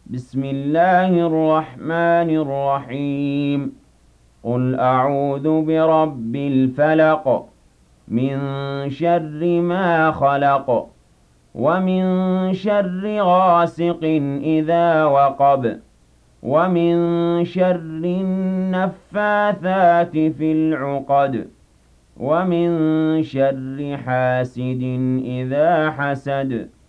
بسم الله الرحمن الرحيم قل أعوذ برب الفلق من شر ما خلق ومن شر غاسق إذا وقب ومن شر النفاثات في العقد ومن شر حاسد إذا حسد